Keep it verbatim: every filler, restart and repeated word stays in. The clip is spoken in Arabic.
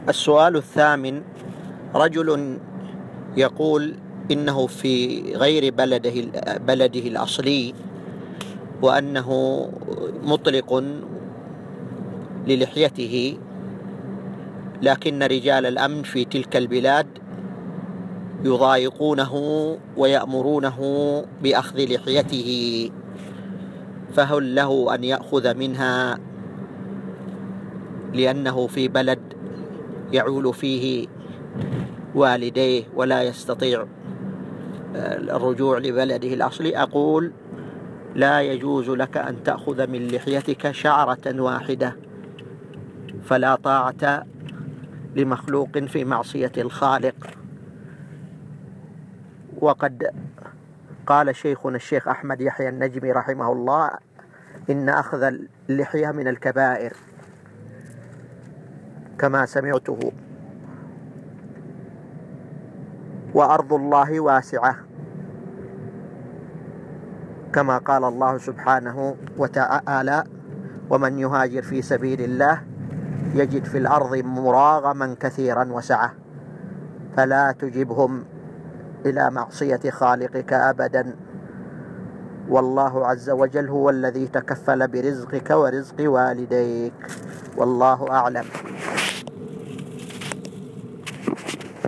السؤال الثامن: رجل يقول إنه في غير بلده بلده الأصلي، وأنه مطلق للحيته، لكن رجال الأمن في تلك البلاد يضايقونه ويأمرونه بأخذ لحيته، فهل له أن يأخذ منها لأنه في بلد يعول فيه والديه ولا يستطيع الرجوع لبلده الأصلي؟ أقول: لا يجوز لك أن تأخذ من لحيتك شعرة واحدة، فلا طاعة لمخلوق في معصية الخالق. وقد قال شيخنا الشيخ أحمد يحيى النجمي رحمه الله: إن أخذ اللحية من الكبائر، كما سمعته، وأرض الله واسعة، كما قال الله سبحانه وتعالى: ومن يهاجر في سبيل الله يجد في الأرض مراغما كثيرا وسعة، فلا تجبهم إلى معصية خالقك أبدا، والله عز وجل هو الذي تكفل برزقك ورزق والديك، والله أعلم.